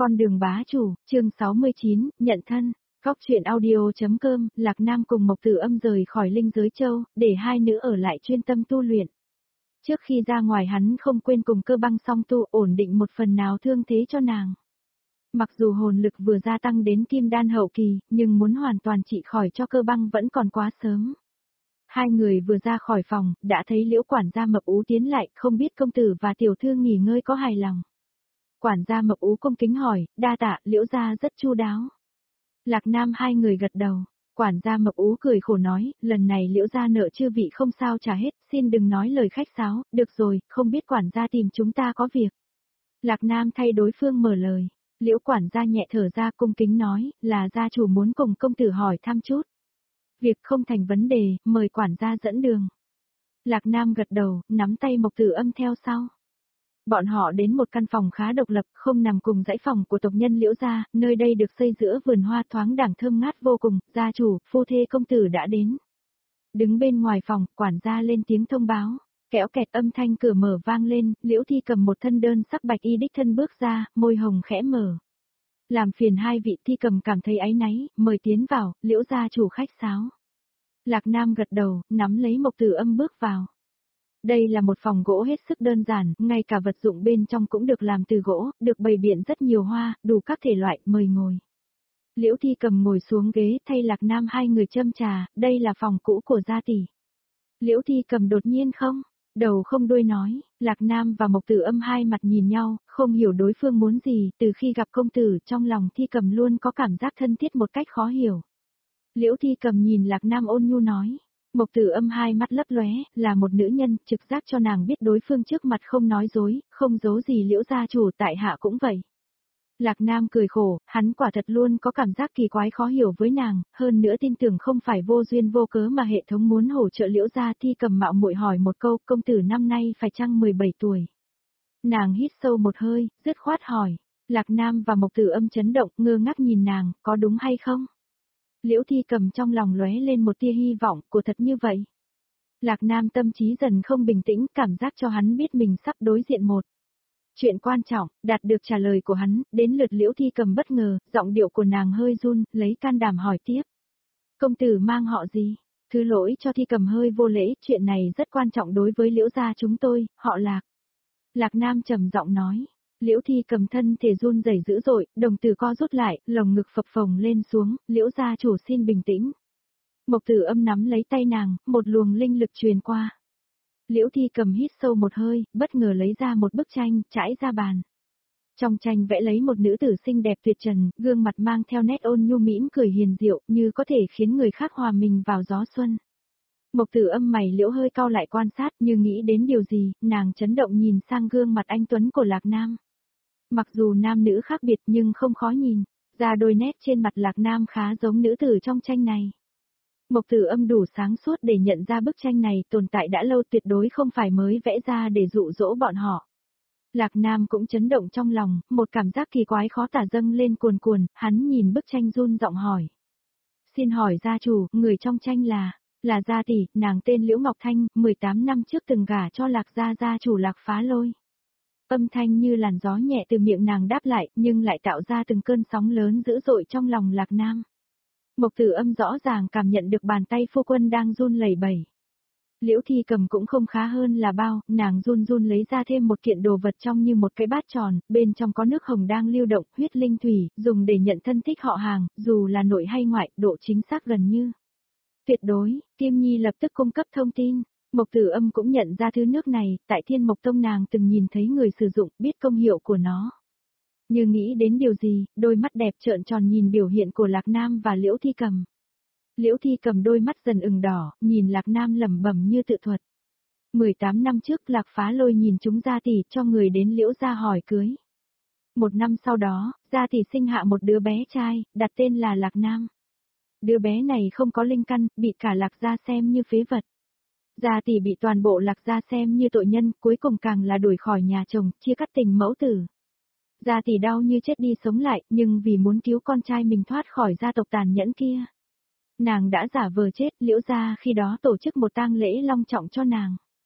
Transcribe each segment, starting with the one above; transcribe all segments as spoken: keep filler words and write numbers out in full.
Con đường bá chủ, chương sáu mươi chín, nhận thân. Góc truyện audio.com, Lạc Nam cùng Mộc Tử Âm rời khỏi Linh Giới Châu, để hai nữ ở lại chuyên tâm tu luyện. Trước khi ra ngoài hắn không quên cùng Cơ Băng song tu ổn định một phần nào thương thế cho nàng. Mặc dù hồn lực vừa gia tăng đến kim đan hậu kỳ, nhưng muốn hoàn toàn trị khỏi cho Cơ Băng vẫn còn quá sớm. Hai người vừa ra khỏi phòng, đã thấy Liễu quản gia Mập Ú tiến lại, không biết công tử và tiểu thư nghỉ ngơi có hài lòng. Quản gia Mập Ú cung kính hỏi, đa tạ, Liễu gia rất chu đáo. Lạc Nam hai người gật đầu, quản gia Mập Ú cười khổ nói, lần này Liễu gia nợ chư vị không sao trả hết, xin đừng nói lời khách sáo, được rồi, không biết quản gia tìm chúng ta có việc. Lạc Nam thay đối phương mở lời, Liễu quản gia nhẹ thở ra cung kính nói, là gia chủ muốn cùng công tử hỏi thăm chút. Việc không thành vấn đề, mời quản gia dẫn đường. Lạc Nam gật đầu, nắm tay Mộc Tử Âm theo sau. Bọn họ đến một căn phòng khá độc lập, không nằm cùng dãy phòng của tộc nhân Liễu gia, nơi đây được xây giữa vườn hoa thoáng đẳng thơm ngát vô cùng, gia chủ, phu thê công tử đã đến. Đứng bên ngoài phòng, quản gia lên tiếng thông báo, kẽo kẹt âm thanh cửa mở vang lên, Liễu Thi cầm một thân đơn sắc bạch y đích thân bước ra, môi hồng khẽ mở. Làm phiền hai vị. Thi cầm cảm thấy áy náy, mời tiến vào, Liễu gia chủ khách sáo. Lạc Nam gật đầu, nắm lấy Mộc Tử Âm bước vào. Đây là một phòng gỗ hết sức đơn giản, ngay cả vật dụng bên trong cũng được làm từ gỗ, được bày biện rất nhiều hoa, đủ các thể loại, mời ngồi. Liễu Thi cầm ngồi xuống ghế thay Lạc Nam hai người châm trà, đây là phòng cũ của gia tỷ. Liễu Thi cầm đột nhiên không, đầu không đuôi nói, Lạc Nam và Mộc Tử Âm hai mặt nhìn nhau, không hiểu đối phương muốn gì, từ khi gặp công tử trong lòng Thi cầm luôn có cảm giác thân thiết một cách khó hiểu. Liễu Thi cầm nhìn Lạc Nam ôn nhu nói. Mộc Tử Âm hai mắt lấp lóe, là một nữ nhân, trực giác cho nàng biết đối phương trước mặt không nói dối, không giấu gì Liễu gia chủ, tại hạ cũng vậy. Lạc Nam cười khổ, hắn quả thật luôn có cảm giác kỳ quái khó hiểu với nàng, hơn nữa tin tưởng không phải vô duyên vô cớ mà hệ thống muốn hỗ trợ Liễu gia. Thi cầm mạo muội hỏi một câu, công tử năm nay phải chăng mười bảy tuổi? Nàng hít sâu một hơi, dứt khoát hỏi. Lạc Nam và Mộc Tử Âm chấn động, ngơ ngác nhìn nàng, có đúng hay không? Liễu Thi cầm trong lòng lóe lên một tia hy vọng, của thật như vậy. Lạc Nam tâm trí dần không bình tĩnh, cảm giác cho hắn biết mình sắp đối diện một chuyện quan trọng, đạt được trả lời của hắn, đến lượt Liễu Thi cầm bất ngờ, giọng điệu của nàng hơi run, lấy can đảm hỏi tiếp. Công tử mang họ gì? Thứ lỗi cho Thi cầm hơi vô lễ, chuyện này rất quan trọng đối với Liễu gia chúng tôi, họ Lạc. Lạc Nam trầm giọng nói. Liễu Thi cầm thân thể run rẩy dữ dội, đồng tử co rút lại, lồng ngực phập phồng lên xuống, Liễu gia chủ xin bình tĩnh. Mộc Tử Âm nắm lấy tay nàng, một luồng linh lực truyền qua. Liễu Thi cầm hít sâu một hơi, bất ngờ lấy ra một bức tranh, trải ra bàn. Trong tranh vẽ lấy một nữ tử xinh đẹp tuyệt trần, gương mặt mang theo nét ôn nhu mỉm cười hiền diệu, như có thể khiến người khác hòa mình vào gió xuân. Mộc Tử Âm mày liễu hơi cau lại quan sát, như nghĩ đến điều gì, nàng chấn động nhìn sang gương mặt anh tuấn của Lạc Nam. Mặc dù nam nữ khác biệt nhưng không khó nhìn, ra đôi nét trên mặt Lạc Nam khá giống nữ tử trong tranh này. Mộc Tử Âm đủ sáng suốt để nhận ra bức tranh này tồn tại đã lâu, tuyệt đối không phải mới vẽ ra để dụ dỗ bọn họ. Lạc Nam cũng chấn động trong lòng, một cảm giác kỳ quái khó tả dâng lên cuồn cuồn, hắn nhìn bức tranh run giọng hỏi. Xin hỏi gia chủ, người trong tranh là, là gia tỷ, nàng tên Liễu Ngọc Thanh, mười tám năm trước từng gả cho Lạc gia gia chủ Lạc Phá Lôi. Âm thanh như làn gió nhẹ từ miệng nàng đáp lại, nhưng lại tạo ra từng cơn sóng lớn dữ dội trong lòng Lạc Nam. Mộc Tử Âm rõ ràng cảm nhận được bàn tay phu quân đang run lẩy bẩy. Liễu Thi cầm cũng không khá hơn là bao, nàng run run lấy ra thêm một kiện đồ vật trông như một cái bát tròn, bên trong có nước hồng đang lưu động, huyết linh thủy, dùng để nhận thân thích họ hàng, dù là nội hay ngoại, độ chính xác gần như tuyệt đối. Tiêm Nhi lập tức cung cấp thông tin. Mộc Tử Âm cũng nhận ra thứ nước này, tại Thiên Mộc Tông nàng từng nhìn thấy người sử dụng, biết công hiệu của nó. Như nghĩ đến điều gì, đôi mắt đẹp trợn tròn nhìn biểu hiện của Lạc Nam và Liễu Thi cầm. Liễu Thi cầm đôi mắt dần ửng đỏ, nhìn Lạc Nam lẩm bẩm như tự thuật. mười tám năm trước Lạc Phá Lôi nhìn chúng gia tỷ cho người đến Liễu gia hỏi cưới. Một năm sau đó, gia tỷ sinh hạ một đứa bé trai, đặt tên là Lạc Nam. Đứa bé này không có linh căn, bị cả Lạc gia xem như phế vật. Gia tỷ bị toàn bộ Lạc gia xem như tội nhân, cuối cùng càng là đuổi khỏi nhà chồng, chia cắt tình mẫu tử. Gia tỷ đau như chết đi sống lại, nhưng vì muốn cứu con trai mình thoát khỏi gia tộc tàn nhẫn kia, nàng đã giả vờ chết. Liễu gia khi đó tổ chức một tang lễ long trọng cho nàng.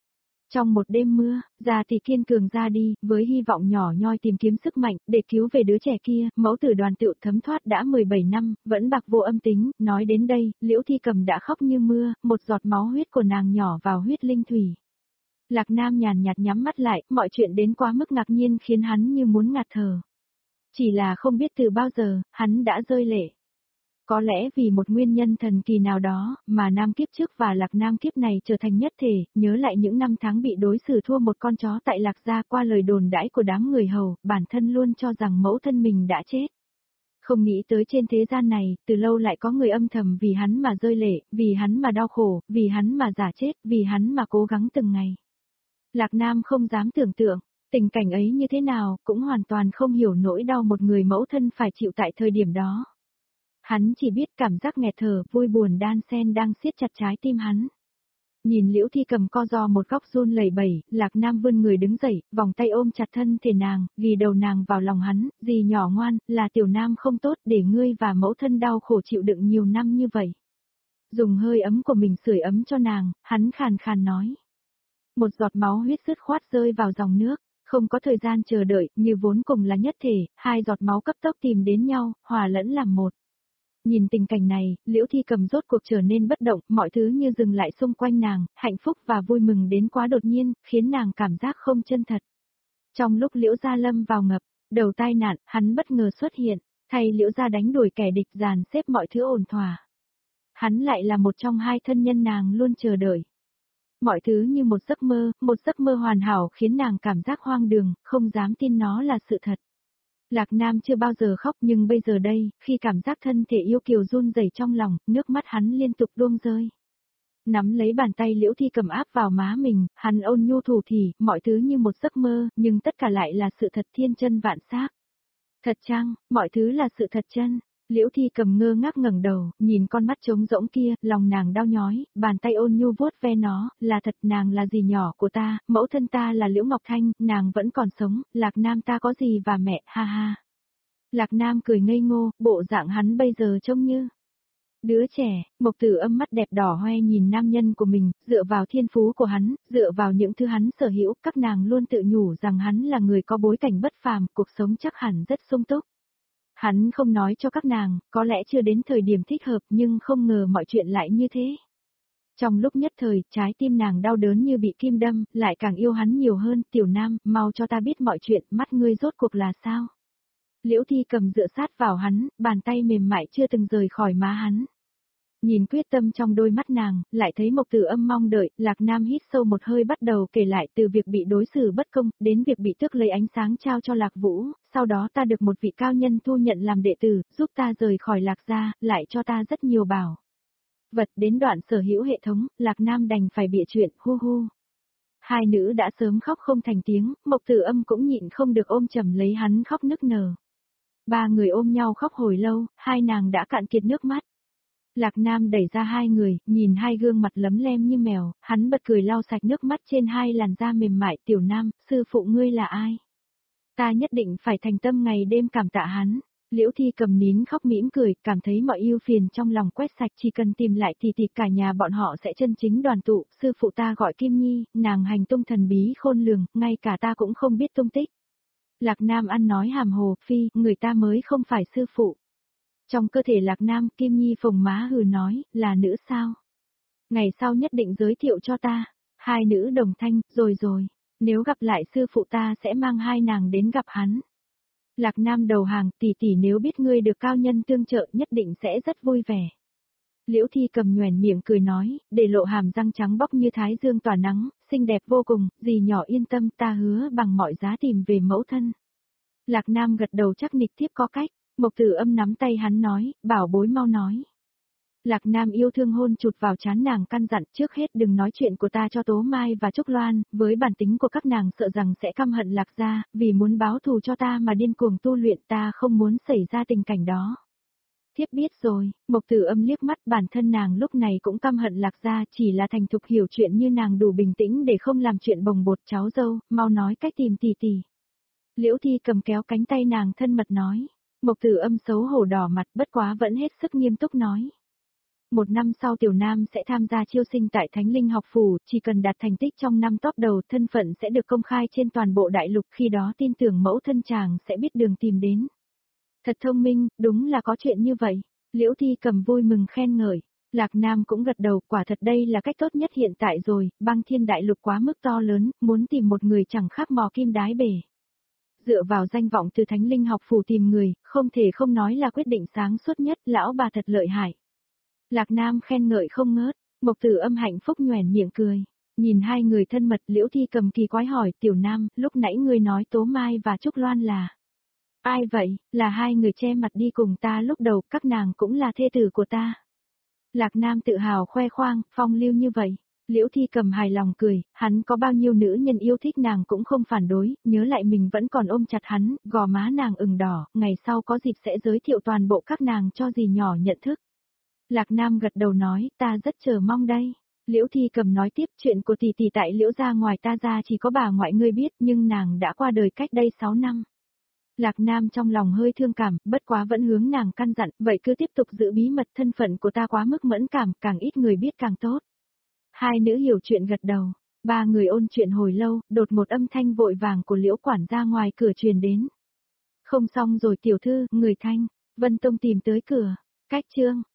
Trong một đêm mưa, Già Tỷ kiên cường ra đi, với hy vọng nhỏ nhoi tìm kiếm sức mạnh, để cứu về đứa trẻ kia, mẫu tử đoàn tựu thấm thoát đã mười bảy năm, vẫn bạc vô âm tính, nói đến đây, Liễu Thi Cầm đã khóc như mưa, một giọt máu huyết của nàng nhỏ vào huyết linh thủy. Lạc Nam nhàn nhạt nhắm mắt lại, mọi chuyện đến quá mức ngạc nhiên khiến hắn như muốn ngạt thở. Chỉ là không biết từ bao giờ, hắn đã rơi lệ. Có lẽ vì một nguyên nhân thần kỳ nào đó, mà nam kiếp trước và Lạc Nam kiếp này trở thành nhất thể, nhớ lại những năm tháng bị đối xử thua một con chó tại Lạc gia qua lời đồn đãi của đám người hầu, bản thân luôn cho rằng mẫu thân mình đã chết. Không nghĩ tới trên thế gian này, từ lâu lại có người âm thầm vì hắn mà rơi lệ, vì hắn mà đau khổ, vì hắn mà giả chết, vì hắn mà cố gắng từng ngày. Lạc Nam không dám tưởng tượng, tình cảnh ấy như thế nào, cũng hoàn toàn không hiểu nỗi đau một người mẫu thân phải chịu tại thời điểm đó. Hắn chỉ biết cảm giác nghẹt thở, vui buồn đan xen đang siết chặt trái tim hắn. Nhìn Liễu Thi Cầm co ro một góc run lẩy bẩy, Lạc Nam vươn người đứng dậy, vòng tay ôm chặt thân thể nàng, ghi đầu nàng vào lòng hắn, dì nhỏ ngoan, là tiểu nam không tốt để ngươi và mẫu thân đau khổ chịu đựng nhiều năm như vậy. Dùng hơi ấm của mình sưởi ấm cho nàng, hắn khàn khàn nói. Một giọt máu huyết sứt khoát rơi vào dòng nước, không có thời gian chờ đợi, như vốn cùng là nhất thể, hai giọt máu cấp tốc tìm đến nhau, hòa lẫn làm một. Nhìn tình cảnh này, Liễu Thi Cầm rốt cuộc trở nên bất động, mọi thứ như dừng lại xung quanh nàng, hạnh phúc và vui mừng đến quá đột nhiên, khiến nàng cảm giác không chân thật. Trong lúc Liễu Gia lâm vào ngập, đầu tai nạn, hắn bất ngờ xuất hiện, thay Liễu Gia đánh đuổi kẻ địch dàn xếp mọi thứ ổn thỏa. Hắn lại là một trong hai thân nhân nàng luôn chờ đợi. Mọi thứ như một giấc mơ, một giấc mơ hoàn hảo khiến nàng cảm giác hoang đường, không dám tin nó là sự thật. Lạc Nam chưa bao giờ khóc nhưng bây giờ đây, khi cảm giác thân thể yêu kiều run rẩy trong lòng, nước mắt hắn liên tục tuôn rơi. Nắm lấy bàn tay Liễu Thi Cầm áp vào má mình, hắn ôn nhu thủ thỉ, mọi thứ như một giấc mơ, nhưng tất cả lại là sự thật thiên chân vạn xác. Thật chăng, mọi thứ là sự thật chân. Liễu Thi Cầm ngơ ngác ngẩng đầu, nhìn con mắt trống rỗng kia, lòng nàng đau nhói, bàn tay ôn nhu vuốt ve nó, là thật, nàng là dì nhỏ của ta, mẫu thân ta là Liễu Ngọc Thanh, nàng vẫn còn sống, Lạc Nam ta có gì và mẹ, ha ha. Lạc Nam cười ngây ngô, bộ dạng hắn bây giờ trông như đứa trẻ. Mộc Tử Âm mắt đẹp đỏ hoe nhìn nam nhân của mình, dựa vào thiên phú của hắn, dựa vào những thứ hắn sở hữu, các nàng luôn tự nhủ rằng hắn là người có bối cảnh bất phàm, cuộc sống chắc hẳn rất sung túc. Hắn không nói cho các nàng, có lẽ chưa đến thời điểm thích hợp nhưng không ngờ mọi chuyện lại như thế. Trong lúc nhất thời, trái tim nàng đau đớn như bị kim đâm, lại càng yêu hắn nhiều hơn, tiểu nam, mau cho ta biết mọi chuyện, mắt ngươi rốt cuộc là sao. Liễu Thi Cầm dựa sát vào hắn, bàn tay mềm mại chưa từng rời khỏi má hắn. Nhìn quyết tâm trong đôi mắt nàng, lại thấy Mộc Tử Âm mong đợi, Lạc Nam hít sâu một hơi bắt đầu kể lại từ việc bị đối xử bất công, đến việc bị tước lấy ánh sáng trao cho Lạc Vũ, sau đó ta được một vị cao nhân thu nhận làm đệ tử, giúp ta rời khỏi Lạc gia, lại cho ta rất nhiều bảo vật, đến đoạn sở hữu hệ thống, Lạc Nam đành phải bịa chuyện, hu hu. Hai nữ đã sớm khóc không thành tiếng, Mộc Tử Âm cũng nhịn không được ôm chầm lấy hắn khóc nức nở. Ba người ôm nhau khóc hồi lâu, hai nàng đã cạn kiệt nước mắt. Lạc Nam đẩy ra hai người, nhìn hai gương mặt lấm lem như mèo, hắn bật cười lau sạch nước mắt trên hai làn da mềm mại. Tiểu Nam, sư phụ ngươi là ai? Ta nhất định phải thành tâm ngày đêm cảm tạ hắn. Liễu Thi Cầm nín khóc mỉm cười, cảm thấy mọi ưu phiền trong lòng quét sạch, chỉ cần tìm lại thì thì cả nhà bọn họ sẽ chân chính đoàn tụ. Sư phụ ta gọi Kim Nhi, nàng hành tung thần bí khôn lường, ngay cả ta cũng không biết tung tích. Lạc Nam ăn nói hàm hồ, phi, người ta mới không phải sư phụ. Trong cơ thể Lạc Nam, Kim Nhi phồng má hừ nói, là nữ sao? Ngày sau nhất định giới thiệu cho ta. Hai nữ đồng thanh, rồi rồi, nếu gặp lại sư phụ ta sẽ mang hai nàng đến gặp hắn. Lạc Nam đầu hàng, tỷ tỷ nếu biết ngươi được cao nhân tương trợ nhất định sẽ rất vui vẻ. Liễu Thi Cầm nhoẻn miệng cười nói, để lộ hàm răng trắng bóc như thái dương tỏa nắng, xinh đẹp vô cùng, dì nhỏ yên tâm, ta hứa bằng mọi giá tìm về mẫu thân. Lạc Nam gật đầu chắc nịch tiếp có cách. Mộc Tử Âm nắm tay hắn nói, bảo bối mau nói. Lạc Nam yêu thương hôn chụt vào trán nàng căn dặn, trước hết đừng nói chuyện của ta cho Tố Mai và Trúc Loan, với bản tính của các nàng sợ rằng sẽ căm hận Lạc gia, vì muốn báo thù cho ta mà điên cuồng tu luyện, ta không muốn xảy ra tình cảnh đó. Thiếp biết rồi. Mộc Tử Âm liếc mắt, bản thân nàng lúc này cũng căm hận Lạc gia, chỉ là thành thục hiểu chuyện như nàng đủ bình tĩnh để không làm chuyện bồng bột. Cháu dâu, mau nói cách tìm tỷ tỷ. Liễu Thi Cầm kéo cánh tay nàng thân mật nói. Mộc Tử Âm xấu hổ đỏ mặt, bất quá vẫn hết sức nghiêm túc nói. Một năm sau Tiểu Nam sẽ tham gia chiêu sinh tại Thánh Linh học phủ, chỉ cần đạt thành tích trong năm top đầu, thân phận sẽ được công khai trên toàn bộ đại lục, khi đó tin tưởng mẫu thân chàng sẽ biết đường tìm đến. Thật thông minh, đúng là có chuyện như vậy. Liễu Thi Cầm vui mừng khen ngợi. Lạc Nam cũng gật đầu, quả thật đây là cách tốt nhất hiện tại rồi, băng thiên đại lục quá mức to lớn, muốn tìm một người chẳng khác mò kim đáy bể. Dựa vào danh vọng từ Thánh Linh học phủ tìm người, không thể không nói là quyết định sáng suốt nhất, lão bà thật lợi hại. Lạc Nam khen ngợi không ngớt, Mộc Tử Âm hạnh phúc nhoẻn miệng cười. Nhìn hai người thân mật, Liễu Thi Cầm kỳ quái hỏi, Tiểu Nam, lúc nãy ngươi nói Tố Mai và Trúc Loan là... Ai vậy, là hai người che mặt đi cùng ta lúc đầu, các nàng cũng là thê tử của ta. Lạc Nam tự hào khoe khoang, phong lưu như vậy. Liễu Thi Cầm hài lòng cười, hắn có bao nhiêu nữ nhân yêu thích nàng cũng không phản đối, nhớ lại mình vẫn còn ôm chặt hắn, gò má nàng ửng đỏ, ngày sau có dịp sẽ giới thiệu toàn bộ các nàng cho dì nhỏ nhận thức. Lạc Nam gật đầu nói, ta rất chờ mong đây. Liễu Thi Cầm nói tiếp, chuyện của tỷ tỷ tại Liễu gia ngoài ta ra chỉ có bà ngoại ngươi biết, nhưng nàng đã qua đời cách đây sáu năm. Lạc Nam trong lòng hơi thương cảm, bất quá vẫn hướng nàng căn dặn, vậy cứ tiếp tục giữ bí mật, thân phận của ta quá mức mẫn cảm, càng ít người biết càng tốt. Hai nữ hiểu chuyện gật đầu, ba người ôn chuyện hồi lâu, đột một âm thanh vội vàng của Liễu quản gia ngoài cửa truyền đến. Không xong rồi tiểu thư, người thanh, Vân Tông tìm tới cửa, cách chương.